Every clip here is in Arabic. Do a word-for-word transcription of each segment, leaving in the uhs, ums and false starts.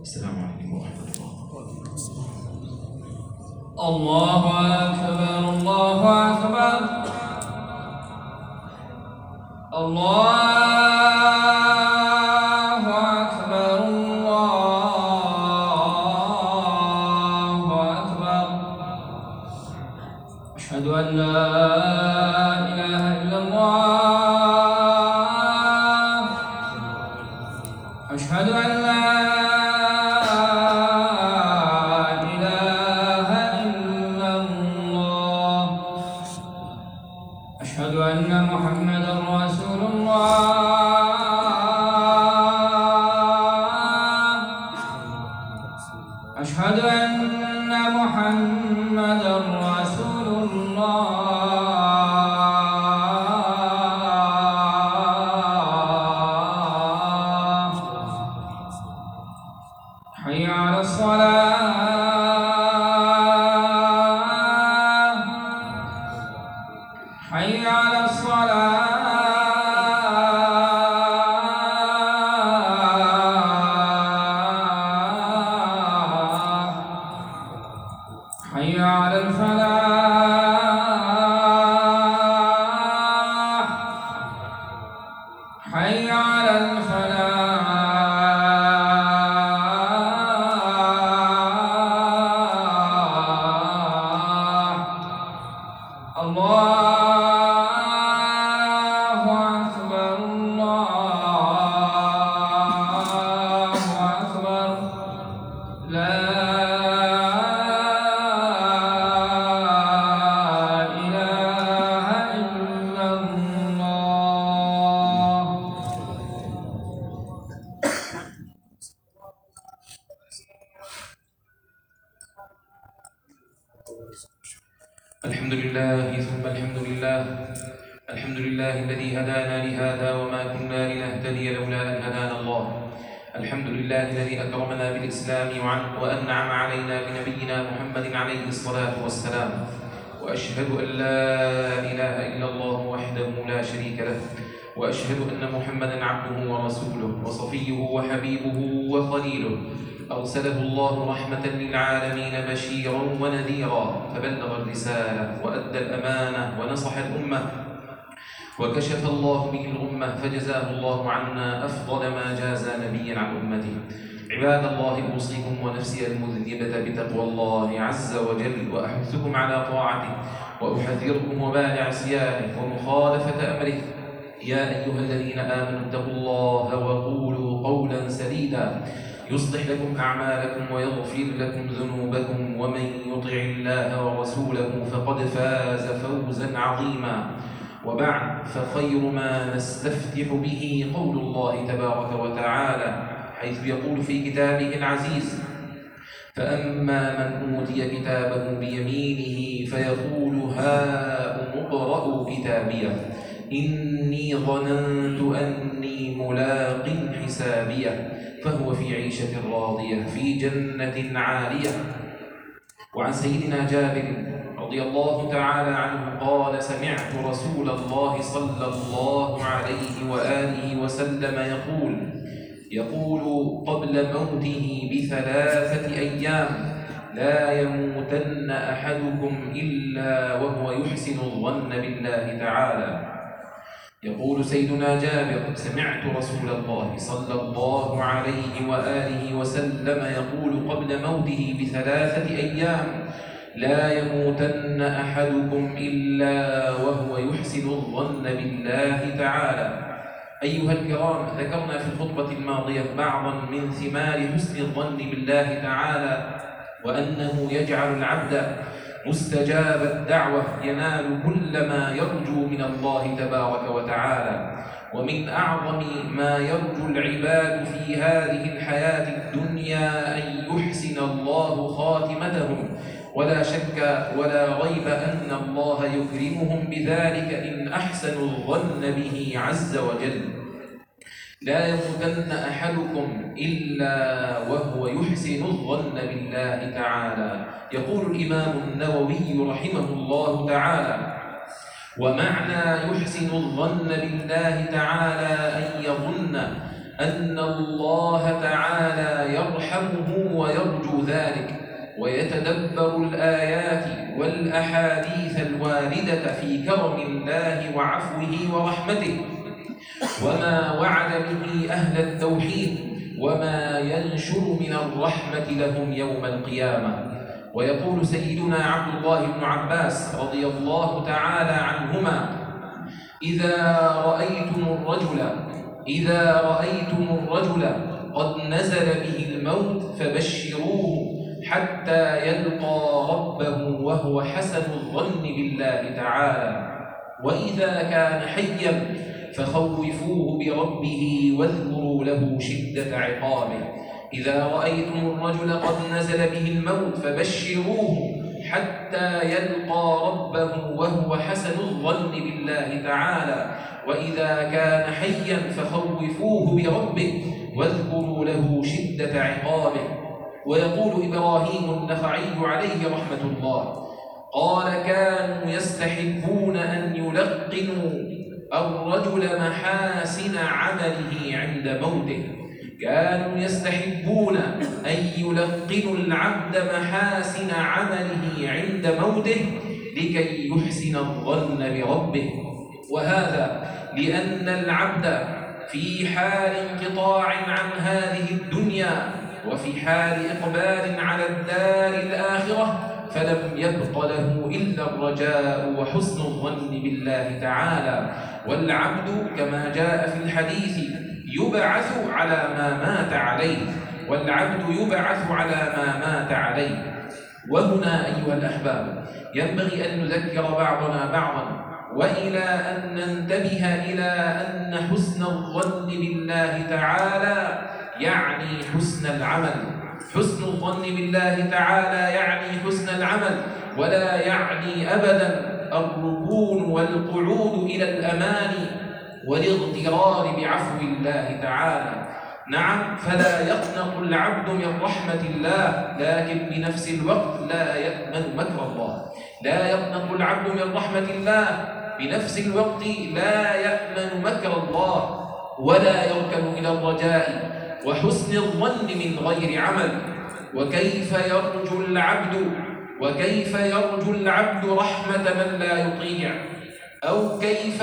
والسلام عليكم ورحمة الله. الله أكبر الله أكبر الله أكبر الله أكبر. أشهد أن لا إله إلا الله. أشهد أن لا أشهد أن محمدًا رسول الله. أشهد أن محمدًا رسول الله. حي على الصلاة. حي على الصلاة. حي على الفلاح. حي على الفلاح. الله الحمد لله ثم الحمد لله. الحمد لله الذي هدانا لهذا وما كنا لنهتدي لولا أن هدانا الله. الحمد لله الذي أكرمنا بالإسلام وأنعم علينا بنبينا محمد عليه الصلاة والسلام. وأشهد أن لا إله إلا الله وحده لا شريك له، وأشهد أن محمدا عبده ورسوله وصفيه وحبيبه وخليله، أرسله الله رحمة للعالمين بشيرا ونذيرا، فبلغ الرسالة وأدى الأمانة ونصح الأمة وكشف الله به الأمة، فجزاه الله عنا أفضل ما جاز نبيا عن أمته. عباد الله، أوصيكم ونفسي المذنبة بتقوى الله عز وجل، وأحثكم على طاعته، وأحذركم وبال عصيانه ومخالفة أمره. يا أيها الذين آمنوا اتقوا الله وقولوا قولا سديدا يصلح لكم أعمالكم ويغفر لكم ذنوبكم، ومن يطع الله ورسوله فقد فاز فوزا عظيما. وبعد، فخير ما نستفتح به قول الله تبارك وتعالى، حيث يقول في كتابه العزيز: فأما من أوتي كتابه بيمينه فيقول هاؤم اقرءوا كتابيه إني ظننت أني ملاق حسابيه فهو في عيشة راضية في جنة عالية. وعن سيدنا جابر رضي الله تعالى عنه قال: سمعت رسول الله صلى الله عليه وآله وسلم يقول يقول قبل موته بثلاثة أيام: لا يموتن أحدكم إلا وهو يحسن الظن بالله تعالى. يقول سيدنا جابر: سمعت رسول الله صلى الله عليه وآله وسلم يقول قبل موته بثلاثة أيام: لا يموتن أحدكم إلا وهو يحسن الظن بالله تعالى. أيها الكرام، ذكرنا في الخطبة الماضية بعضا من ثمار حسن الظن بالله تعالى، وأنه يجعل العبد مستجاب الدعوة، ينال كل ما يرجو من الله تبارك وتعالى. ومن أعظم ما يرجو العباد في هذه الحياة الدنيا أن يحسن الله خاتمتهم، ولا شك ولا ريب أن الله يكرمهم بذلك إن أحسنوا الظن به عز وجل. لا يموتن أحدكم إلا وهو يحسن الظن بالله تعالى. يقول الإمام النووي رحمه الله تعالى: ومعنى يحسن الظن بالله تعالى أن يظن أن الله تعالى يرحمه ويرجو ذلك، ويتدبر الآيات والأحاديث الواردة في كرم الله وعفوه ورحمته، وما وعد به أهل التوحيد، وما ينشر من الرحمة لهم يوم القيامة. ويقول سيدنا عبد الله بن عباس رضي الله تعالى عنهما: إذا رأيتم الرجل إذا رأيتم الرجل قد نزل به الموت فبشروه حتى يلقى ربه وهو حسن الظن بالله تعالى، وإذا كان حيا فخوفوه بربه واذكروا له شدة عقابه. إذا رأيتم الرجل قد نزل به الموت فبشروه حتى يلقى ربه وهو حسن الظن بالله تعالى، وإذا كان حيا فخوفوه بربه واذكروا له شدة عقابه. ويقول إبراهيم النخعي عليه رحمة الله: قال: كانوا يستحبون أن يلقنوا الرجل محاسن عمله عند موته كانوا يستحبون أن يلقنوا العبد محاسن عمله عند موته لكي يحسن الظن بربه. وهذا لأن العبد في حال انقطاع عن هذه الدنيا وفي حال إقبال على الدار الآخرة، فلم يبق له إلا الرجاء وحسن الظن بالله تعالى. والعبد كما جاء في الحديث يبعث على ما مات عليه والعبد يبعث على ما مات عليه. وهنا أيها الأحباب ينبغي أن نذكر بعضنا بعضا، وإلى أن ننتبه إلى أن حسن الظن بالله تعالى يعني حسن العمل. حسن الظن بالله تعالى يعني حسن العمل، ولا يعني أبدا الركون والقعود إلى الأمان والاغترار بعفو الله تعالى. نعم، فلا يقنط العبد من رحمة الله، لكن بنفس الوقت لا يأمن مكر الله. لا يقنط العبد من رحمة الله، بنفس الوقت لا يأمن مكر الله، ولا يركن إلى الرجاء وحسن الظن من غير عمل. وكيف يرجو العبد وكيف يرجو العبد رحمة من لا يطيع؟ أو كيف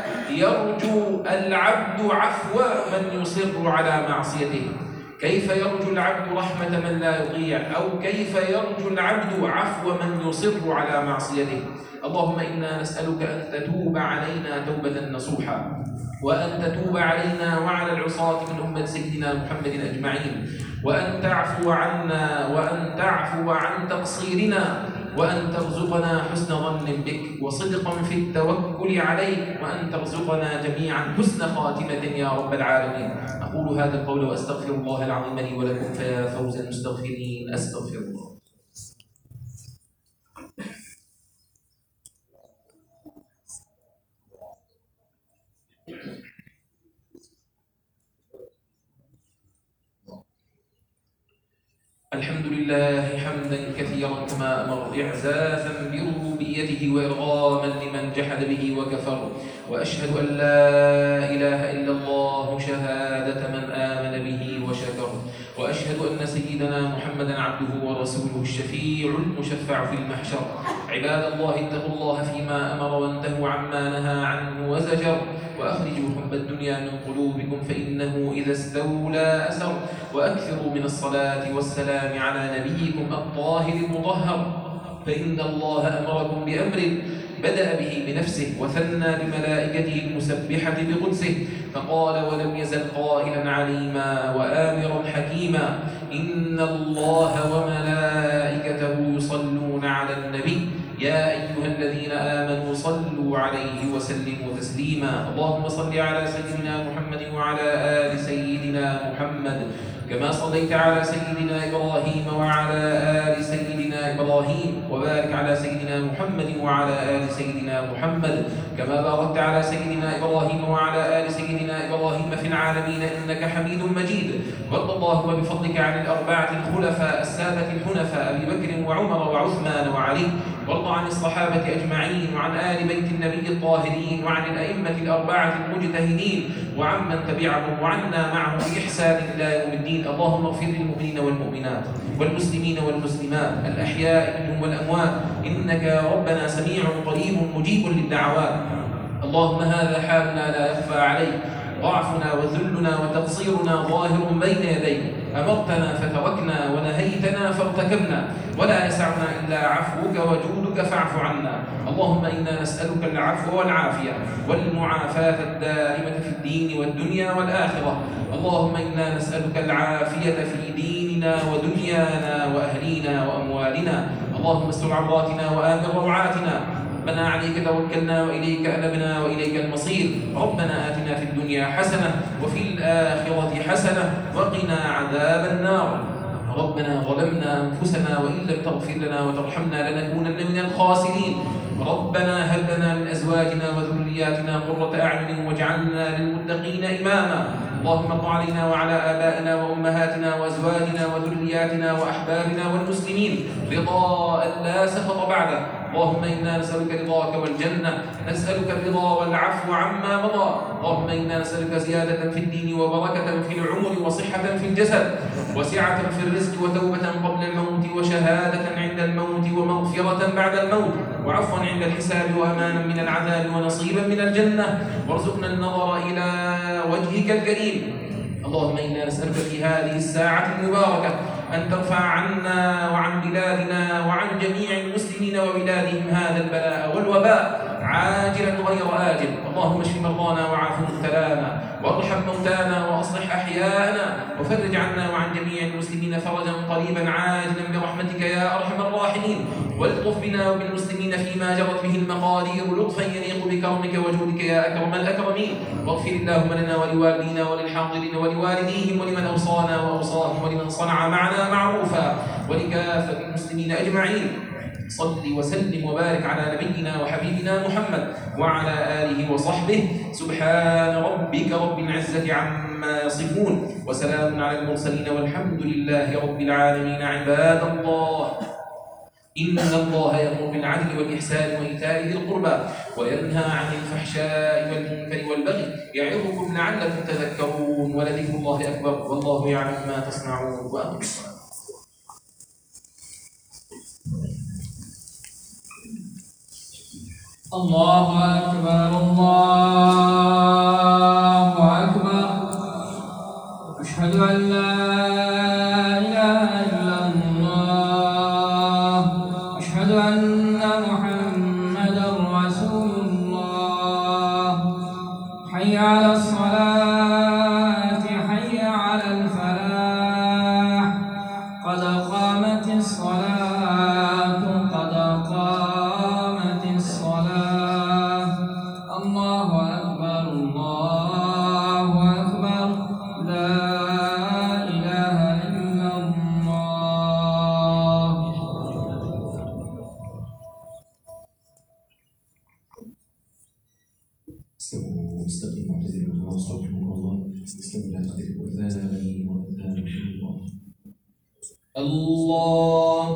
يرجو العبد عفو من يصر على معصيته؟ كيف يرجو العبد رحمة من لا يطيع؟ أو كيف يرجو العبد عفو من يصر على معصيته؟ اللهم إنا نسألك أن تتوب علينا توبة نصوحا، وأن تتوب علينا وعلى العصاة من أمة سيدنا محمد أجمعين، وأن تعفو عنا وأن تعفو عن تقصيرنا، وأن ترزقنا حسن ظن بك وصدقا في التوكل عليك، وأن ترزقنا جميعا حسن خاتمة يا رب العالمين. أقول هذا القول وأستغفر الله العظيم لي ولكم، فيا فوز المستغفرين. أستغفر الله. الحمد لله حمدا كثيرا كما أمر، إعزازا بربوبيته وإرغاما لمن جحد به وكفر. وأشهد أن لا إله إلا الله شهادة من آمن به وشكر. وأشهد أن سيدنا محمدا عبده ورسوله الشفيع المشفع في المحشر. عباد الله اتقوا الله فيما أمر وانتهوا عما نهى عنه وزجر، وأخرجوا حب الدنيا من قلوبكم فإنه إذا استولى أسر. وأكثروا من الصلاة والسلام على نبيكم الطاهر المطهر، فإن الله أمركم بأمر بدأ به بنفسه وثنى بملائكته المسبحة بقدسه، فقال: ولم يزل قائلا عليما وآمرا حكيما، إن الله وملائكته يصلون على النبي يا أيها الذين آمنوا صلوا عليه وسلموا تسليما. اللهم صل على سيدنا محمد وعلى آل سيدنا محمد كما صليت على سيدنا إبراهيم وعلى آل سيدنا سيدنا إبراهيم وبارك على سيدنا محمد وعلى آل سيدنا محمد كما باركت على سيدنا إبراهيم وعلى آل سيدنا إبراهيم في العالمين إنك حميد مجيد. وارض اللهم بفضلك عن الأربعة الخلفاء السادة الحنفاء أبي بكر وعمر وعثمان وعلي، وارض عن الصحابة أجمعين وعن آل بيت النبي الطاهرين وعن الأئمة الأربعة المجتهدين وعمن تبعهم وعنا معهم بإحسان إلى يوم الدين. اللهم اغفر للمؤمنين والمؤمنات والمسلمين والمسلمات الأحياء منهم والأموات إنك ربنا سميع قريب مجيب للدعوات. اللهم هذا حالنا لا يخفى عليك، ضعفنا وذلنا وتقصيرنا ظاهر بين يديك، أمرتنا فتركنا ونهيتنا فارتكبنا، ولا يسعنا إلا عفوك وجودك فاعف عنا. اللهم إنا نسألك العفو والعافية والمعافاة الدائمة في الدين والدنيا والآخرة. اللهم إنا نسألك العافية في ديننا ودنيانا وأهلينا وأموالنا. اللهم استر عوراتنا وآمن روعاتنا. ربنا عليك توكلنا وإليك أنبنا وإليك المصير. ربنا آتنا في الدنيا حسنة وفي الآخرة حسنة وقنا عذاب النار. ربنا ظلمنا أنفسنا وإن لم تغفر لنا وترحمنا لنكونن من الخاسرين. ربنا هب لنا من أزواجنا وذرياتنا قرة أعين واجعلنا للمتقين إماما. اللهم ارض علينا وعلى آبائنا وأمهاتنا وأزواجنا وذرياتنا وأحبابنا والمسلمين رضاء لا سخط بعده. اللهم إنا نسألك رضاك والجنة، نسألك الرضا والعفو عما مضى. اللهم إنا نسألك زيادة في الدين وبركة في العمر وصحة في الجسد وسعة في الرزق وتوبة قبل الموت وشهادة عند الموت ومغفرة بعد الموت وعفوا عند الحساب وأمانا من العذاب ونصيبا من الجنة. وارزقنا النظر إلى وجهك الكريم. اللهم إنا نسألك في هذه الساعة المباركة أن ترفع عنا وعن بلادنا وعن جميع المسلمين وبلادهم هذا البلاء والوباء عاجلا غير آجل. اللهم اشف مرضانا وعاف مبتلانا وارحم موتانا وأصلح أحياءنا وفرج عنا وعن جميع المسلمين فرجا قريبا عاجلا برحمتك يا أرحم الراحمين. والطف بنا وبالمسلمين فيما جرت به المقادير لطفا يليق بكرمك وجودك يا أكرم الأكرمين. واغفر اللهم لنا ولوالدينا وللحاضرين ولوالديهم ولمن أوصانا وأوصاهم ولمن صنع معنا معروفا ولكافة المسلمين أجمعين. صل وسلم وبارك على نبينا وحبيبنا محمد وعلى آله وصحبه. سبحان ربك رب العزة عما يصفون وسلام على المرسلين والحمد لله رب العالمين. عباد الله، إن الله يأمر بالعدل والإحسان وإيتاء ذي القربى وينهى عن الفحشاء والمنكر والبغي يعظكم لعلكم تذكرون. ولذكر الله أكبر والله يعلم ما تصنعون. وأقم الصلاة. الله أكبر الله أكبر. أشهد أن لا إله إلا الله. أشهد أن محمدا رسول الله. حي على الصلاة حي على الفلاح. قد قامت الصلاة قد قامت الصلاة. الله أكبر الله أكبر. لا إله إلا الله. استووا مستقيم معتدل واستغفروا الله. استووا لا تقتربوا أذان بني وأذان الله. الله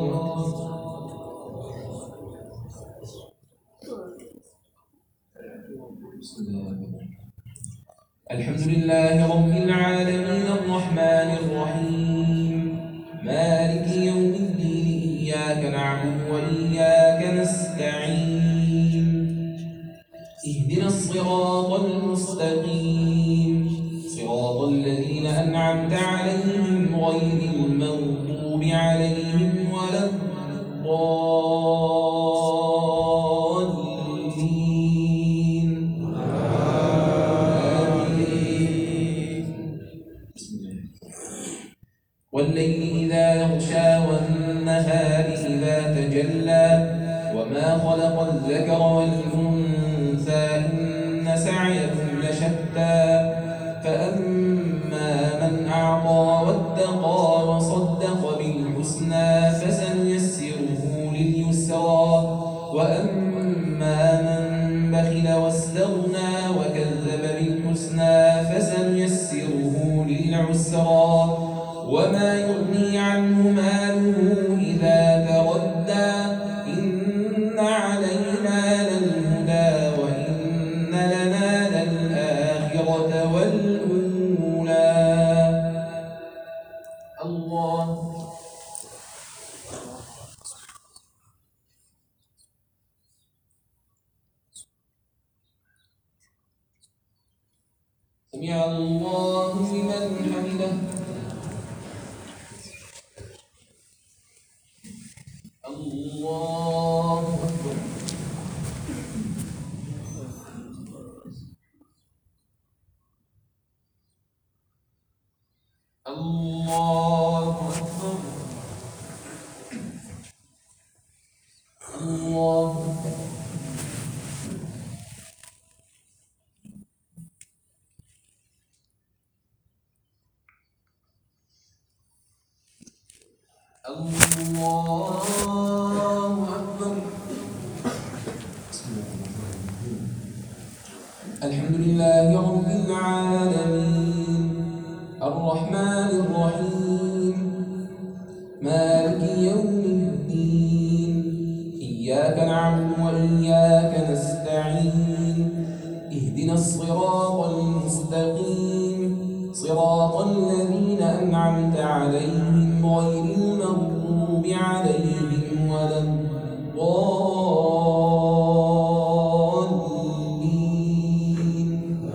الحمد لله رب العالمين الرحمن الرحيم مالك يوم الدين. إياك نعبد وإياك نستعين. اهدنا الصراط المستقيم صراط الذين أنعمت عليهم غير المغضوب عليهم ولا الضالين. آمين. والليل إذا يغشى والنهار إذا تجلى وما خلق الذكر والأنثى إن سعيكم لشتى. فأما من أعطى واتقى وصدق بالحسنى فسنيسره لليسرى وأما من بخل واستغنى وكذب بالحسنى فسنيسره للعسرى وما يغني عنه ماله إذا تردى إن علينا للهدى وإن لنا للآخرة والأولى. الله سمع الله لمن حمده. الله أكبر. الله أكبر. الله أكبر. الله أكبر. الحمد لله رب العالمين الرحمن الرحيم مالك يوم الدين إياك نعبد وإياك نستعين اهدنا الصراط المستقيم صراط الذين أنعمت عليهم غير المغضوب عليهم ولا الضالين.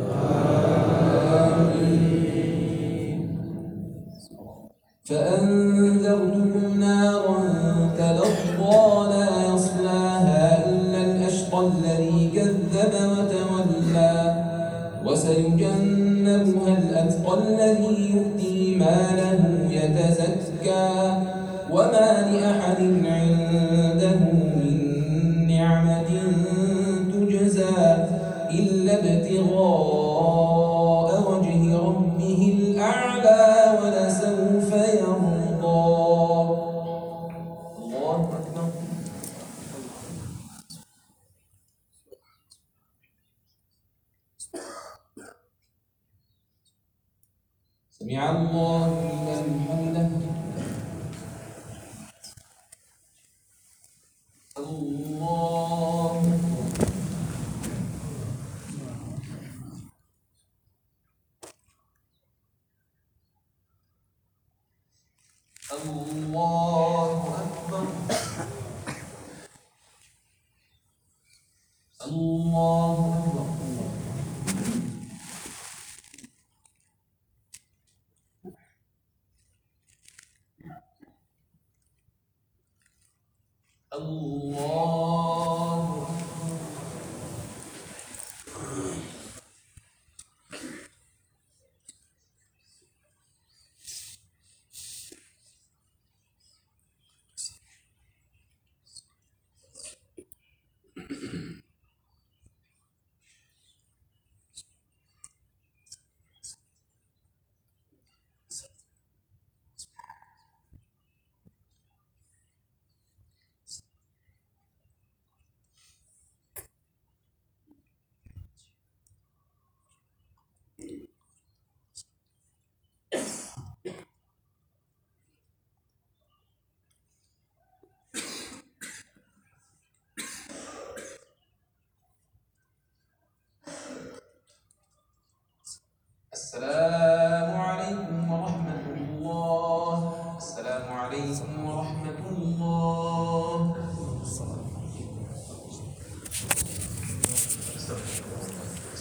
فأنذرتكم نارا تلظى لا يصلاها إلا الأشقى الذي كذب وتولى وسيجنبها الأتقى الذي يؤتي ماله يتزكى وما لأحد عنده من نعمة تجزى إلا ابتغاء وجه ربه الأعلى ولسوف يرضى. الله أكبر. سمع الله لمن حمده. الله الله أكبر. الله أكبر. الله